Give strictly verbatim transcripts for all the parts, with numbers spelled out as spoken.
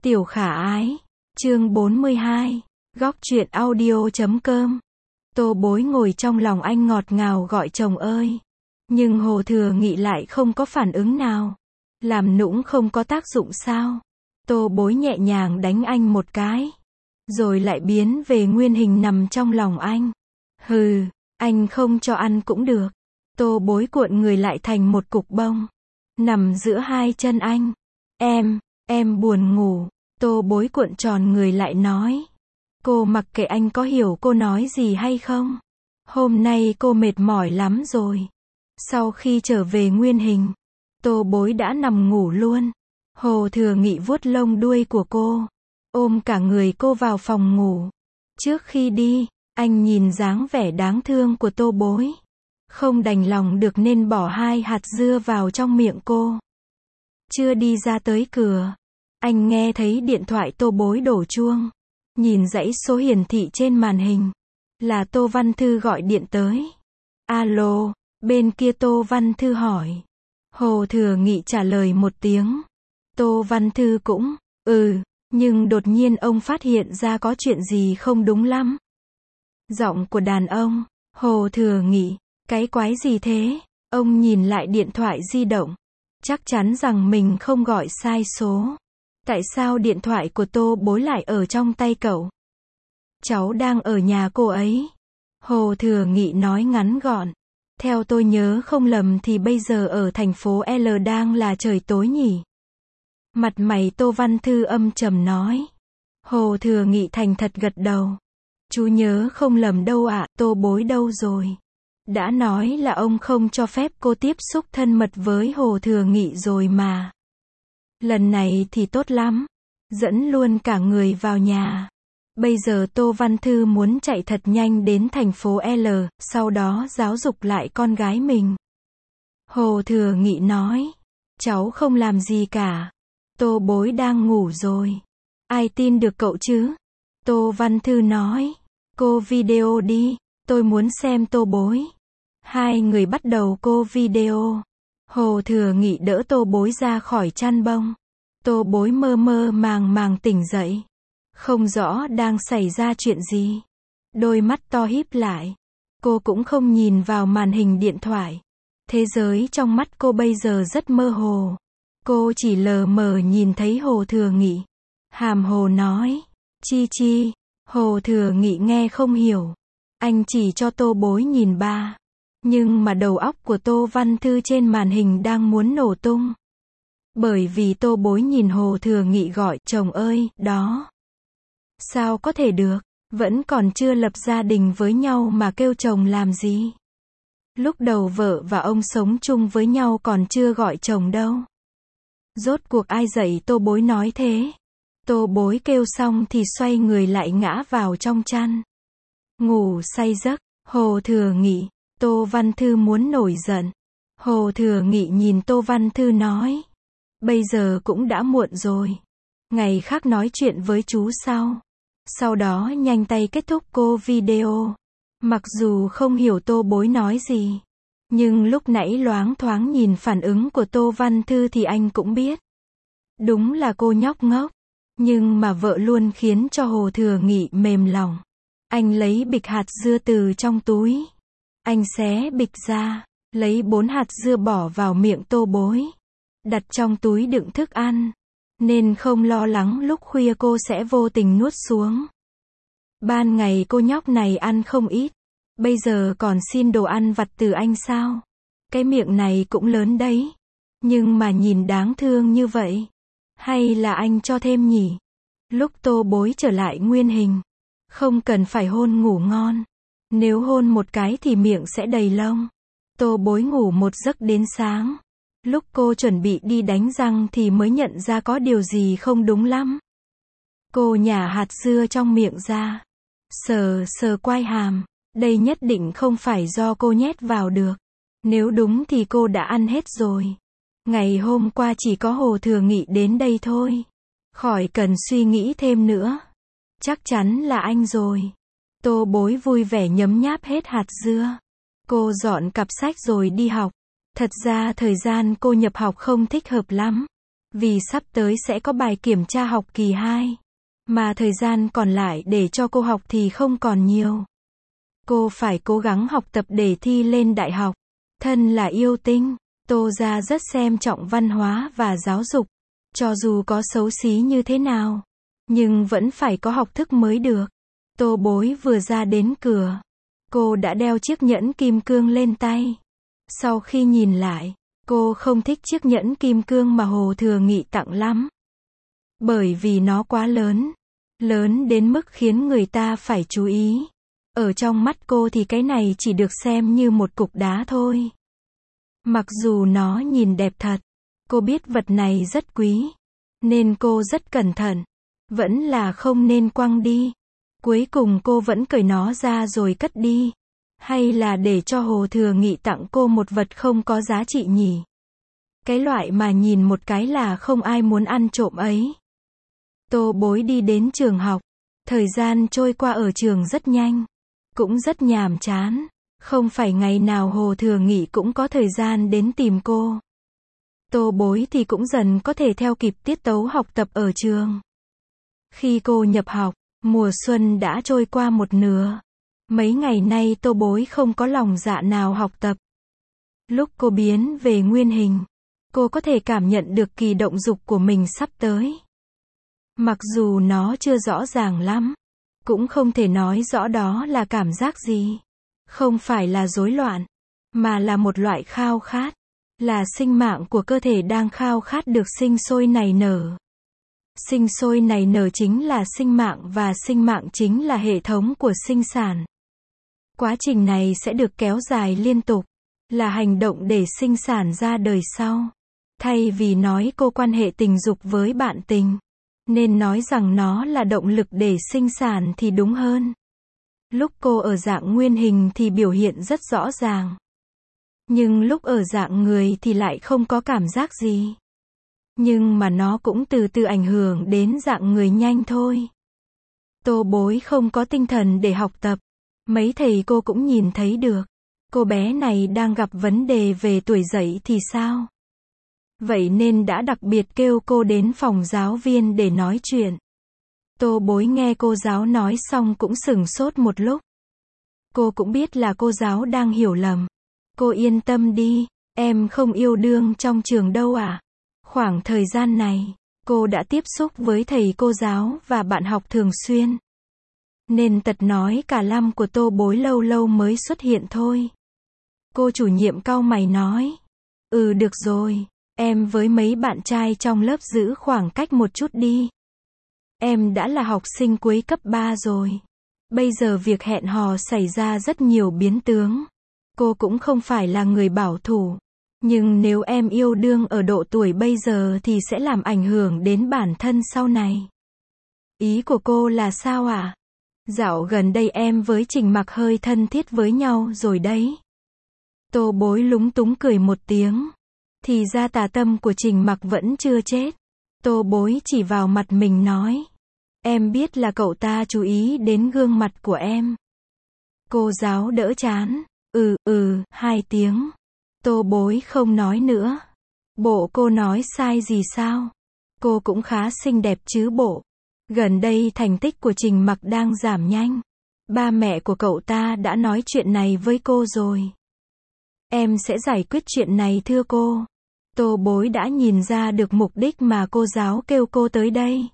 Tiểu khả ái, chương bốn mươi hai, góc truyện audio chấm com. Tô Bối ngồi trong lòng anh ngọt ngào gọi chồng ơi. Nhưng Hồ Thừa Nghị lại không có phản ứng nào. Làm nũng không có tác dụng sao? Tô Bối nhẹ nhàng đánh anh một cái. Rồi lại biến về nguyên hình nằm trong lòng anh. Hừ, anh không cho ăn cũng được. Tô Bối cuộn người lại thành một cục bông. Nằm giữa hai chân anh. Em, em buồn ngủ. Tô Bối cuộn tròn người lại nói. Cô mặc kệ anh có hiểu cô nói gì hay không. Hôm nay cô mệt mỏi lắm rồi. Sau khi trở về nguyên hình, Tô Bối đã nằm ngủ luôn. Hồ Thừa Nghị vuốt lông đuôi của cô, ôm cả người cô vào phòng ngủ. Trước khi đi, anh nhìn dáng vẻ đáng thương của Tô Bối, không đành lòng được nên bỏ hai hạt dưa vào trong miệng cô. Chưa đi ra tới cửa, anh nghe thấy điện thoại Tô Bối đổ chuông. Nhìn dãy số hiển thị trên màn hình, là Tô Văn Thư gọi điện tới. Alo, bên kia Tô Văn Thư hỏi. Hồ Thừa Nghị trả lời một tiếng. Tô Văn Thư cũng, ừ, nhưng đột nhiên ông phát hiện ra có chuyện gì không đúng lắm. Giọng của đàn ông. Hồ Thừa Nghị, cái quái gì thế? Ông nhìn lại điện thoại di động, chắc chắn rằng mình không gọi sai số. Tại sao điện thoại của Tô Bối lại ở trong tay cậu? Cháu đang ở nhà cô ấy. Hồ Thừa Nghị nói ngắn gọn. Theo tôi nhớ không lầm thì bây giờ ở thành phố L đang là trời tối nhỉ? Mặt mày Tô Văn Thư âm trầm nói. Hồ Thừa Nghị thành thật gật đầu. Chú nhớ không lầm đâu ạ, à, Tô Bối đâu rồi? Đã nói là ông không cho phép cô tiếp xúc thân mật với Hồ Thừa Nghị rồi mà. Lần này thì tốt lắm. Dẫn luôn cả người vào nhà. Bây giờ Tô Văn Thư muốn chạy thật nhanh đến thành phố L, sau đó giáo dục lại con gái mình. Hồ Thừa Nghị nói. Cháu không làm gì cả. Tô Bối đang ngủ rồi. Ai tin được cậu chứ? Tô Văn Thư nói. Cô video đi. Tôi muốn xem Tô Bối. Hai người bắt đầu cô video. Hồ Thừa Nghị đỡ Tô Bối ra khỏi chăn bông. Tô Bối mơ mơ màng màng tỉnh dậy. Không rõ đang xảy ra chuyện gì. Đôi mắt to híp lại. Cô cũng không nhìn vào màn hình điện thoại. Thế giới trong mắt cô bây giờ rất mơ hồ. Cô chỉ lờ mờ nhìn thấy Hồ Thừa Nghị. Hàm hồ nói. Chi chi. Hồ Thừa Nghị nghe không hiểu. Anh chỉ cho Tô Bối nhìn ba. Nhưng mà đầu óc của Tô Văn Thư trên màn hình đang muốn nổ tung. Bởi vì Tô Bối nhìn Hồ Thừa Nghị gọi chồng ơi, đó. Sao có thể được, vẫn còn chưa lập gia đình với nhau mà kêu chồng làm gì. Lúc đầu vợ và ông sống chung với nhau còn chưa gọi chồng đâu. Rốt cuộc ai dạy Tô Bối nói thế? Tô Bối kêu xong thì xoay người lại ngã vào trong chăn. Ngủ say giấc. Hồ Thừa Nghị. Tô Văn Thư muốn nổi giận. Hồ Thừa Nghị nhìn Tô Văn Thư nói. Bây giờ cũng đã muộn rồi. Ngày khác nói chuyện với chú sau. Sau đó nhanh tay kết thúc cô video. Mặc dù không hiểu Tô Bối nói gì. Nhưng lúc nãy loáng thoáng nhìn phản ứng của Tô Văn Thư thì anh cũng biết. Đúng là cô nhóc ngốc. Nhưng mà vợ luôn khiến cho Hồ Thừa Nghị mềm lòng. Anh lấy bịch hạt dưa từ trong túi. Anh xé bịch ra. Lấy bốn hạt dưa bỏ vào miệng Tô Bối. Đặt trong túi đựng thức ăn. Nên không lo lắng lúc khuya cô sẽ vô tình nuốt xuống. Ban ngày cô nhóc này ăn không ít. Bây giờ còn xin đồ ăn vặt từ anh sao? Cái miệng này cũng lớn đấy. Nhưng mà nhìn đáng thương như vậy. Hay là anh cho thêm nhỉ? Lúc Tô Bối trở lại nguyên hình. Không cần phải hôn ngủ ngon. Nếu hôn một cái thì miệng sẽ đầy lông. Tô Bối ngủ một giấc đến sáng. Lúc cô chuẩn bị đi đánh răng thì mới nhận ra có điều gì không đúng lắm. Cô nhả hạt dưa trong miệng ra. Sờ sờ quai hàm. Đây nhất định không phải do cô nhét vào được. Nếu đúng thì cô đã ăn hết rồi. Ngày hôm qua chỉ có Hồ Thừa Nghị đến đây thôi. Khỏi cần suy nghĩ thêm nữa. Chắc chắn là anh rồi. Tô Bối vui vẻ nhấm nháp hết hạt dưa. Cô dọn cặp sách rồi đi học. Thật ra thời gian cô nhập học không thích hợp lắm. Vì sắp tới sẽ có bài kiểm tra học kỳ hai. Mà thời gian còn lại để cho cô học thì không còn nhiều. Cô phải cố gắng học tập để thi lên đại học. Thân là yêu tinh, Tô gia rất xem trọng văn hóa và giáo dục. Cho dù có xấu xí như thế nào, nhưng vẫn phải có học thức mới được. Tô Bối vừa ra đến cửa, cô đã đeo chiếc nhẫn kim cương lên tay. Sau khi nhìn lại, cô không thích chiếc nhẫn kim cương mà Hồ Thừa Nghị tặng lắm. Bởi vì nó quá lớn. Lớn đến mức khiến người ta phải chú ý. Ở trong mắt cô thì cái này chỉ được xem như một cục đá thôi. Mặc dù nó nhìn đẹp thật, cô biết vật này rất quý, nên cô rất cẩn thận. Vẫn là không nên quăng đi. Cuối cùng cô vẫn cởi nó ra rồi cất đi. Hay là để cho Hồ Thừa Nghị tặng cô một vật không có giá trị nhỉ? Cái loại mà nhìn một cái là không ai muốn ăn trộm ấy. Tô Bối đi đến trường học. Thời gian trôi qua ở trường rất nhanh. Cũng rất nhàm chán. Không phải ngày nào Hồ Thừa Nghị cũng có thời gian đến tìm cô. Tô Bối thì cũng dần có thể theo kịp tiết tấu học tập ở trường. Khi cô nhập học, mùa xuân đã trôi qua một nửa. Mấy ngày nay Tô Bối không có lòng dạ nào học tập. Lúc cô biến về nguyên hình, cô có thể cảm nhận được kỳ động dục của mình sắp tới. Mặc dù nó chưa rõ ràng lắm, cũng không thể nói rõ đó là cảm giác gì. Không phải là rối loạn, mà là một loại khao khát. Là sinh mạng của cơ thể đang khao khát được sinh sôi nảy nở. Sinh sôi nảy nở chính là sinh mạng và sinh mạng chính là hệ thống của sinh sản. Quá trình này sẽ được kéo dài liên tục, là hành động để sinh sản ra đời sau. Thay vì nói cô quan hệ tình dục với bạn tình, nên nói rằng nó là động lực để sinh sản thì đúng hơn. Lúc cô ở dạng nguyên hình thì biểu hiện rất rõ ràng. Nhưng lúc ở dạng người thì lại không có cảm giác gì. Nhưng mà nó cũng từ từ ảnh hưởng đến dạng người nhanh thôi. Tô Bối không có tinh thần để học tập. Mấy thầy cô cũng nhìn thấy được. Cô bé này đang gặp vấn đề về tuổi dậy thì sao? Vậy nên đã đặc biệt kêu cô đến phòng giáo viên để nói chuyện. Tô Bối nghe cô giáo nói xong cũng sửng sốt một lúc. Cô cũng biết là cô giáo đang hiểu lầm. Cô yên tâm đi, em không yêu đương trong trường đâu ạ. À? Khoảng thời gian này, cô đã tiếp xúc với thầy cô giáo và bạn học thường xuyên. Nên tật nói cả lăm của Tô Bối lâu lâu mới xuất hiện thôi. Cô chủ nhiệm cau mày nói. Ừ được rồi, em với mấy bạn trai trong lớp giữ khoảng cách một chút đi. Em đã là học sinh cuối cấp ba rồi. Bây giờ việc hẹn hò xảy ra rất nhiều biến tướng. Cô cũng không phải là người bảo thủ. Nhưng nếu em yêu đương ở độ tuổi bây giờ thì sẽ làm ảnh hưởng đến bản thân sau này. Ý của cô là sao ạ? À? Dạo gần đây em với Trình Mặc hơi thân thiết với nhau rồi đấy. Tô Bối lúng túng cười một tiếng. Thì ra tà tâm của Trình Mặc vẫn chưa chết. Tô Bối chỉ vào mặt mình nói. Em biết là cậu ta chú ý đến gương mặt của em. Cô giáo đỡ chán. Ừ, ừ, hai tiếng. Tô Bối không nói nữa. Bộ cô nói sai gì sao? Cô cũng khá xinh đẹp chứ bộ. Gần đây thành tích của Trình Mặc đang giảm nhanh. Ba mẹ của cậu ta đã nói chuyện này với cô rồi. Em sẽ giải quyết chuyện này thưa cô. Tô Bối đã nhìn ra được mục đích mà cô giáo kêu cô tới đây.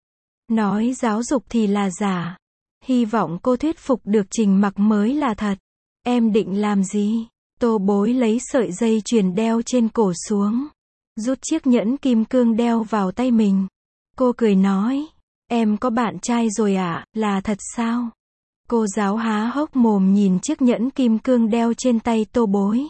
Nói giáo dục thì là giả. Hy vọng cô thuyết phục được Trình Mặc mới là thật. Em định làm gì? Tô Bối lấy sợi dây chuyền đeo trên cổ xuống. Rút chiếc nhẫn kim cương đeo vào tay mình. Cô cười nói. Em có bạn trai rồi ạ, à? Là thật sao? Cô giáo há hốc mồm nhìn chiếc nhẫn kim cương đeo trên tay Tô Bối.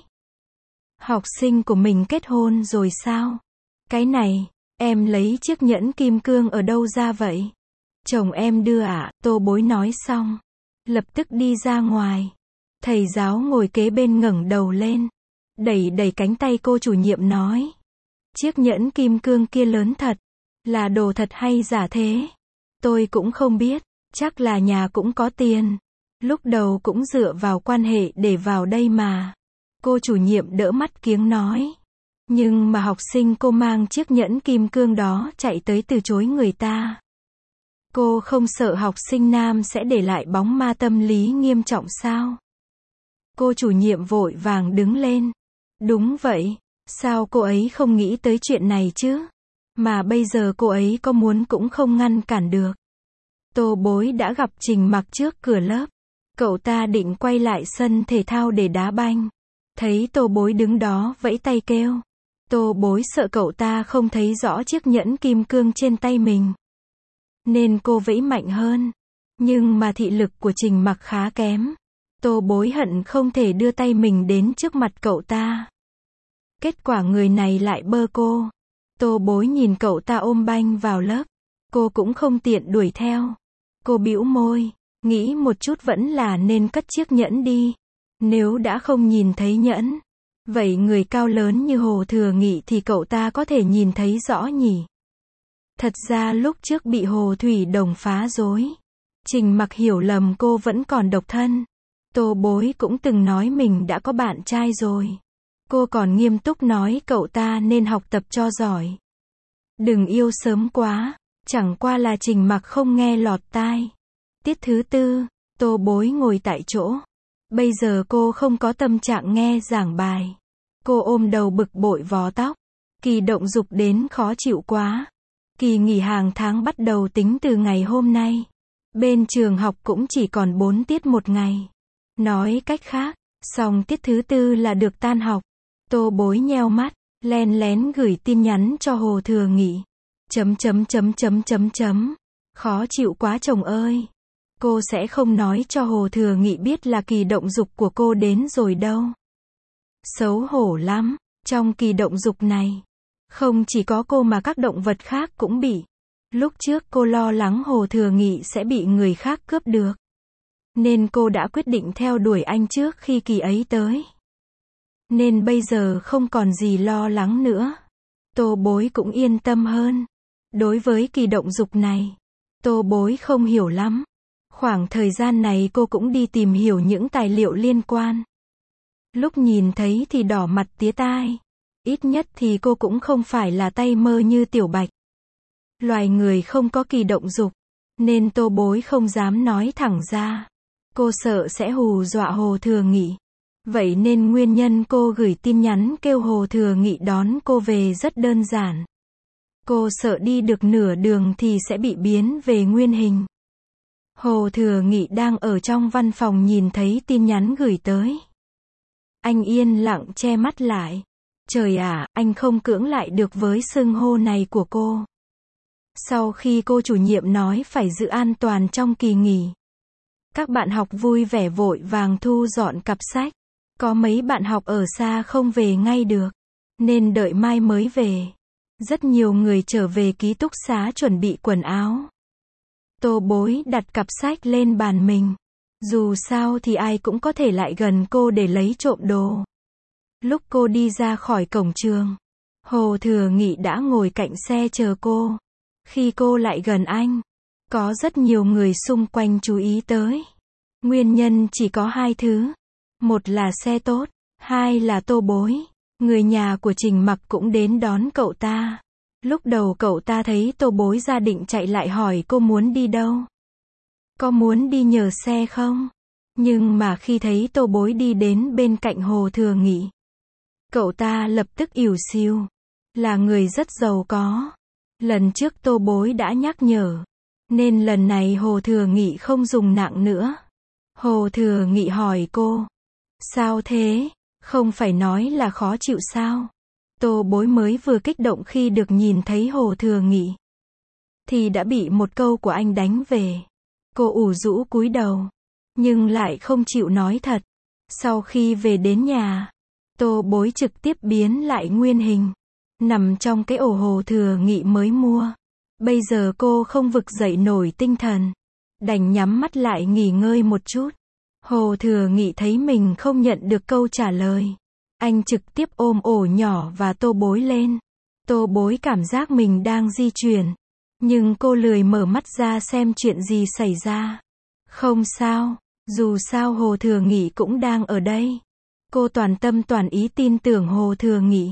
Học sinh của mình kết hôn rồi sao? Cái này, em lấy chiếc nhẫn kim cương ở đâu ra vậy? Chồng em đưa ạ, à? Tô Bối nói xong. Lập tức đi ra ngoài. Thầy giáo ngồi kế bên ngẩng đầu lên. Đẩy đẩy cánh tay cô chủ nhiệm nói. Chiếc nhẫn kim cương kia lớn thật. Là đồ thật hay giả thế? Tôi cũng không biết. Chắc là nhà cũng có tiền. Lúc đầu cũng dựa vào quan hệ để vào đây mà. Cô chủ nhiệm đỡ mắt kiếng nói. Nhưng mà học sinh cô mang chiếc nhẫn kim cương đó chạy tới từ chối người ta. Cô không sợ học sinh nam sẽ để lại bóng ma tâm lý nghiêm trọng sao? Cô chủ nhiệm vội vàng đứng lên. Đúng vậy, sao cô ấy không nghĩ tới chuyện này chứ? Mà bây giờ cô ấy có muốn cũng không ngăn cản được. Tô Bối đã gặp Trình Mặc trước cửa lớp. Cậu ta định quay lại sân thể thao để đá banh. Thấy Tô Bối đứng đó vẫy tay kêu. Tô Bối sợ cậu ta không thấy rõ chiếc nhẫn kim cương trên tay mình. Nên cô vẫy mạnh hơn. Nhưng mà thị lực của Trình Mặc khá kém. Tô Bối hận không thể đưa tay mình đến trước mặt cậu ta. Kết quả người này lại bơ cô. Tô Bối nhìn cậu ta ôm banh vào lớp. Cô cũng không tiện đuổi theo. Cô bĩu môi, nghĩ một chút vẫn là nên cất chiếc nhẫn đi. Nếu đã không nhìn thấy nhẫn, vậy người cao lớn như Hồ Thừa Nghị thì cậu ta có thể nhìn thấy rõ nhỉ? Thật ra lúc trước bị Hồ Thủy Đồng phá rối, Trình Mặc hiểu lầm cô vẫn còn độc thân. Tô Bối cũng từng nói mình đã có bạn trai rồi. Cô còn nghiêm túc nói cậu ta nên học tập cho giỏi. Đừng yêu sớm quá, chẳng qua là Trình Mặc không nghe lọt tai. Tiết thứ tư, Tô Bối ngồi tại chỗ. Bây giờ cô không có tâm trạng nghe giảng bài. Cô ôm đầu bực bội vò tóc. Kỳ động dục đến khó chịu quá. Kỳ nghỉ hàng tháng bắt đầu tính từ ngày hôm nay. Bên trường học cũng chỉ còn bốn tiết một ngày. Nói cách khác, xong tiết thứ tư là được tan học. Tô Bối nheo mắt, len lén gửi tin nhắn cho Hồ Thừa Nghị. Chấm chấm chấm chấm chấm chấm. Khó chịu quá chồng ơi. Cô sẽ không nói cho Hồ Thừa Nghị biết là kỳ động dục của cô đến rồi đâu. Xấu hổ lắm, trong kỳ động dục này, không chỉ có cô mà các động vật khác cũng bị. Lúc trước cô lo lắng Hồ Thừa Nghị sẽ bị người khác cướp được. Nên cô đã quyết định theo đuổi anh trước khi kỳ ấy tới. Nên bây giờ không còn gì lo lắng nữa. Tô Bối cũng yên tâm hơn. Đối với kỳ động dục này, Tô Bối không hiểu lắm. Khoảng thời gian này cô cũng đi tìm hiểu những tài liệu liên quan. Lúc nhìn thấy thì đỏ mặt tía tai. Ít nhất thì cô cũng không phải là tay mơ như Tiểu Bạch. Loài người không có kỳ động dục, nên Tô Bối không dám nói thẳng ra. Cô sợ sẽ hù dọa Hồ Thừa Nghị. Vậy nên nguyên nhân cô gửi tin nhắn kêu Hồ Thừa Nghị đón cô về rất đơn giản. Cô sợ đi được nửa đường thì sẽ bị biến về nguyên hình. Hồ Thừa Nghị đang ở trong văn phòng nhìn thấy tin nhắn gửi tới. Anh yên lặng che mắt lại. Trời ạ, anh không cưỡng lại được với xưng hô này của cô. Sau khi cô chủ nhiệm nói phải giữ an toàn trong kỳ nghỉ, các bạn học vui vẻ vội vàng thu dọn cặp sách. Có mấy bạn học ở xa không về ngay được, nên đợi mai mới về. Rất nhiều người trở về ký túc xá chuẩn bị quần áo. Tô Bối đặt cặp sách lên bàn mình. Dù sao thì ai cũng có thể lại gần cô để lấy trộm đồ. Lúc cô đi ra khỏi cổng trường, Hồ Thừa Nghị đã ngồi cạnh xe chờ cô. Khi cô lại gần anh, có rất nhiều người xung quanh chú ý tới. Nguyên nhân chỉ có hai thứ. Một là xe tốt, hai là Tô Bối. Người nhà của Trình Mặc cũng đến đón cậu ta. Lúc đầu cậu ta thấy Tô Bối ra định chạy lại hỏi cô muốn đi đâu. Có muốn đi nhờ xe không? Nhưng mà khi thấy Tô Bối đi đến bên cạnh Hồ Thừa Nghị, cậu ta lập tức ỉu xìu. Là người rất giàu có. Lần trước Tô Bối đã nhắc nhở. Nên lần này Hồ Thừa Nghị không dùng nặng nữa. Hồ Thừa Nghị hỏi cô. Sao thế? Không phải nói là khó chịu sao? Tô Bối mới vừa kích động khi được nhìn thấy Hồ Thừa Nghị, thì đã bị một câu của anh đánh về. Cô ủ rũ cúi đầu, nhưng lại không chịu nói thật. Sau khi về đến nhà, Tô Bối trực tiếp biến lại nguyên hình, nằm trong cái ổ Hồ Thừa Nghị mới mua. Bây giờ cô không vực dậy nổi tinh thần, đành nhắm mắt lại nghỉ ngơi một chút. Hồ Thừa Nghị thấy mình không nhận được câu trả lời. Anh trực tiếp ôm ổ nhỏ và Tô Bối lên. Tô Bối cảm giác mình đang di chuyển. Nhưng cô lười mở mắt ra xem chuyện gì xảy ra. Không sao, dù sao Hồ Thừa Nghị cũng đang ở đây. Cô toàn tâm toàn ý tin tưởng Hồ Thừa Nghị.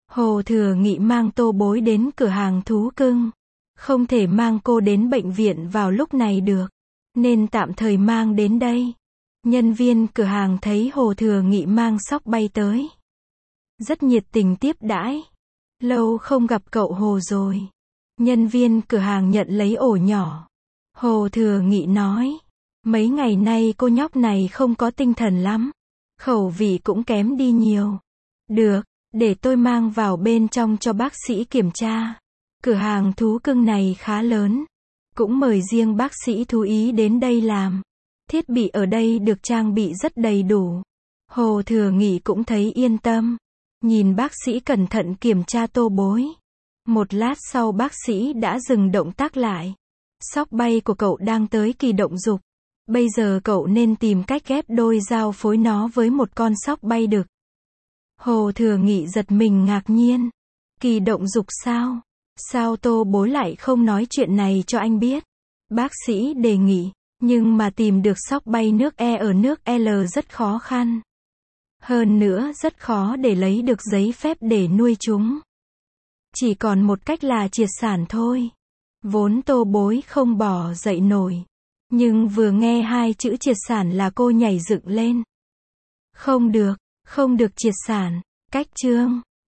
Hồ Thừa Nghị mang Tô Bối đến cửa hàng thú cưng. Không thể mang cô đến bệnh viện vào lúc này được, nên tạm thời mang đến đây. Nhân viên cửa hàng thấy Hồ Thừa Nghị mang sóc bay tới, rất nhiệt tình tiếp đãi. Lâu không gặp cậu Hồ rồi. Nhân viên cửa hàng nhận lấy ổ nhỏ. Hồ Thừa Nghị nói, mấy ngày nay cô nhóc này không có tinh thần lắm, khẩu vị cũng kém đi nhiều. Được, để tôi mang vào bên trong cho bác sĩ kiểm tra. Cửa hàng thú cưng này khá lớn, cũng mời riêng bác sĩ thú y đến đây làm. Thiết bị ở đây được trang bị rất đầy đủ. Hồ Thừa Nghị cũng thấy yên tâm. Nhìn bác sĩ cẩn thận kiểm tra Tô Bối. Một lát sau bác sĩ đã dừng động tác lại. Sóc bay của cậu đang tới kỳ động dục. Bây giờ cậu nên tìm cách ghép đôi giao phối nó với một con sóc bay đực. Hồ Thừa Nghị giật mình ngạc nhiên. Kỳ động dục sao? Sao Tô Bối lại không nói chuyện này cho anh biết? Bác sĩ đề nghị, nhưng mà tìm được sóc bay nước E ở nước L rất khó khăn. Hơn nữa rất khó để lấy được giấy phép để nuôi chúng. Chỉ còn một cách là triệt sản thôi. Vốn Tô Bối không bỏ dậy nổi. Nhưng vừa nghe hai chữ triệt sản là cô nhảy dựng lên. Không được, không được triệt sản. Cách chương